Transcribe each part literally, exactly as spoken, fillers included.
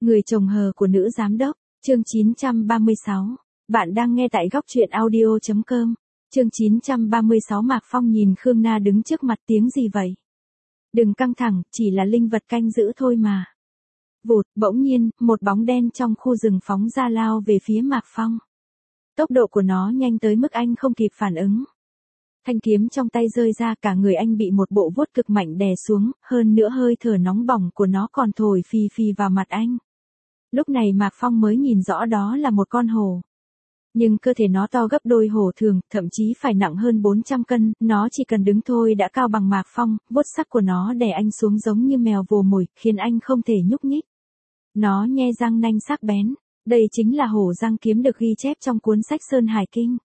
Người chồng hờ của nữ giám đốc, chương chín trăm ba mươi sáu. Bạn đang nghe tại góc truyện audio chấm com. Chương chín trăm ba mươi sáu. Mạc Phong nhìn Khương Na đứng trước mặt, tiếng gì vậy? Đừng căng thẳng, chỉ là linh vật canh giữ thôi mà. Vụt, bỗng nhiên, một bóng đen trong khu rừng phóng ra lao về phía Mạc Phong. Tốc độ của nó nhanh tới mức anh không kịp phản ứng. Thanh kiếm trong tay rơi ra, cả người anh bị một bộ vuốt cực mạnh đè xuống, hơn nữa hơi thở nóng bỏng của nó còn thổi phì phì vào mặt anh. Lúc này Mạc Phong mới nhìn rõ đó là một con hổ. Nhưng cơ thể nó to gấp đôi hổ thường, thậm chí phải nặng hơn bốn trăm cân, nó chỉ cần đứng thôi đã cao bằng Mạc Phong, vuốt sắc của nó đè anh xuống giống như mèo vồ mồi, khiến anh không thể nhúc nhích. Nó nhe răng nanh sắc bén, đây chính là hổ răng kiếm được ghi chép trong cuốn sách Sơn Hải Kinh.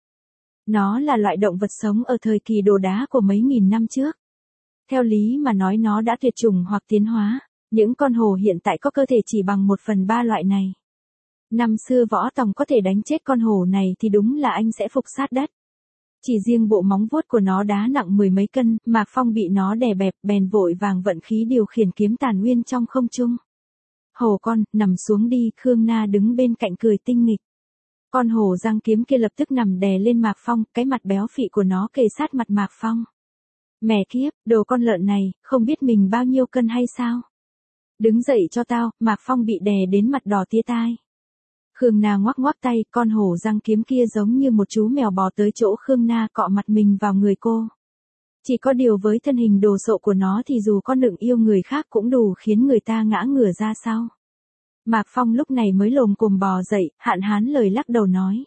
Nó là loại động vật sống ở thời kỳ đồ đá của mấy nghìn năm trước. Theo lý mà nói nó đã tuyệt chủng hoặc tiến hóa, những con hổ hiện tại có cơ thể chỉ bằng một phần ba loại này. Năm xưa Võ Tòng có thể đánh chết con hổ này thì đúng là anh sẽ phục sát đất. Chỉ riêng bộ móng vuốt của nó đá nặng mười mấy cân, Mạc Phong bị nó đè bẹp, bèn vội vàng vận khí điều khiển kiếm tàn nguyên trong không trung. Hổ con, nằm xuống đi, Khương Na đứng bên cạnh cười tinh nghịch. Con hổ răng kiếm kia lập tức nằm đè lên Mạc Phong, cái mặt béo phị của nó kề sát mặt Mạc Phong. Mẹ kiếp, đồ con lợn này, không biết mình bao nhiêu cân hay sao? Đứng dậy cho tao, Mạc Phong bị đè đến mặt đỏ tía tai. Khương Na ngoắc ngoắc tay, con hổ răng kiếm kia giống như một chú mèo bò tới chỗ Khương Na cọ mặt mình vào người cô. Chỉ có điều với thân hình đồ sộ của nó thì dù con đựng yêu người khác cũng đủ khiến người ta ngã ngửa ra sau. Mạc Phong lúc này mới lồm cồm bò dậy, hạn hán lời lắc đầu nói.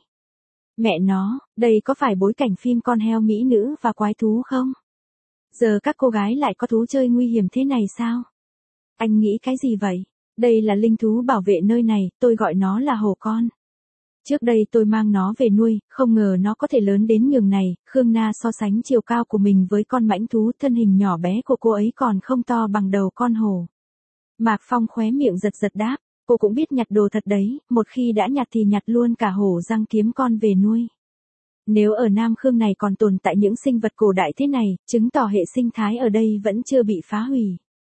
Mẹ nó, đây có phải bối cảnh phim con heo mỹ nữ và quái thú không? Giờ các cô gái lại có thú chơi nguy hiểm thế này sao? Anh nghĩ cái gì vậy? Đây là linh thú bảo vệ nơi này, tôi gọi nó là hổ con. Trước đây tôi mang nó về nuôi, không ngờ nó có thể lớn đến nhường này. Khương Na so sánh chiều cao của mình với con mãnh thú, thân hình nhỏ bé của cô ấy còn không to bằng đầu con hổ. Mạc Phong khóe miệng giật giật đáp, cô cũng biết nhặt đồ thật đấy, một khi đã nhặt thì nhặt luôn cả hổ răng kiếm con về nuôi. Nếu ở Nam Khương này còn tồn tại những sinh vật cổ đại thế này, chứng tỏ hệ sinh thái ở đây vẫn chưa bị phá hủy.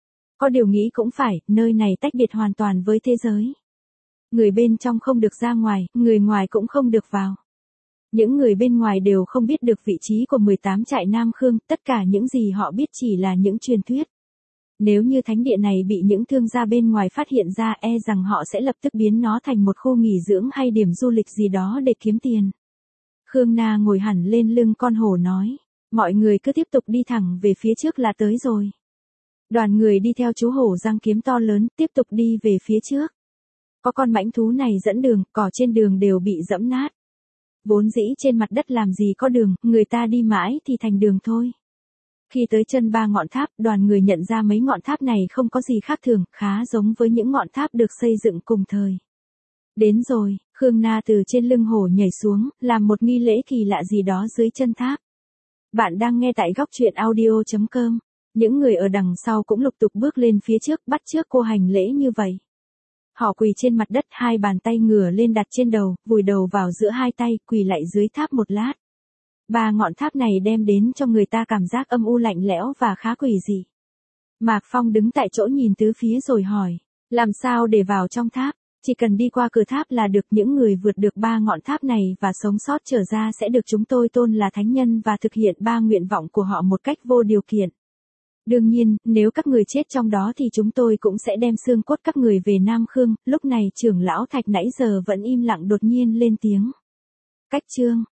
Có điều nghĩ cũng phải, nơi này tách biệt hoàn toàn với thế giới. Người bên trong không được ra ngoài, người ngoài cũng không được vào. Những người bên ngoài đều không biết được vị trí của mười tám trại Nam Khương, tất cả những gì họ biết chỉ là những truyền thuyết. Nếu như thánh địa này bị những thương gia bên ngoài phát hiện ra, e rằng họ sẽ lập tức biến nó thành một khu nghỉ dưỡng hay điểm du lịch gì đó để kiếm tiền. Khương Na ngồi hẳn lên lưng con hổ nói, mọi người cứ tiếp tục đi thẳng về phía trước là tới rồi. Đoàn người đi theo chú hổ răng kiếm to lớn, tiếp tục đi về phía trước. Có con mãnh thú này dẫn đường, cỏ trên đường đều bị dẫm nát. Vốn dĩ trên mặt đất làm gì có đường, người ta đi mãi thì thành đường thôi. Khi tới chân ba ngọn tháp, đoàn người nhận ra mấy ngọn tháp này không có gì khác thường, khá giống với những ngọn tháp được xây dựng cùng thời. Đến rồi, Khương Na từ trên lưng hổ nhảy xuống, làm một nghi lễ kỳ lạ gì đó dưới chân tháp. Bạn đang nghe tại góc truyện audio chấm com. Những người ở đằng sau cũng lục tục bước lên phía trước, bắt chước cô hành lễ như vậy. Họ quỳ trên mặt đất, hai bàn tay ngửa lên đặt trên đầu, vùi đầu vào giữa hai tay, quỳ lại dưới tháp một lát. Ba ngọn tháp này đem đến cho người ta cảm giác âm u lạnh lẽo và khá quỷ dị. Mạc Phong đứng tại chỗ nhìn tứ phía rồi hỏi, làm sao để vào trong tháp? Chỉ cần đi qua cửa tháp là được. Những người vượt được ba ngọn tháp này và sống sót trở ra sẽ được chúng tôi tôn là thánh nhân và thực hiện ba nguyện vọng của họ một cách vô điều kiện. Đương nhiên, nếu các người chết trong đó thì chúng tôi cũng sẽ đem xương cốt các người về Nam Khương. Lúc này trưởng lão Thạch nãy giờ vẫn im lặng đột nhiên lên tiếng. Cách chương.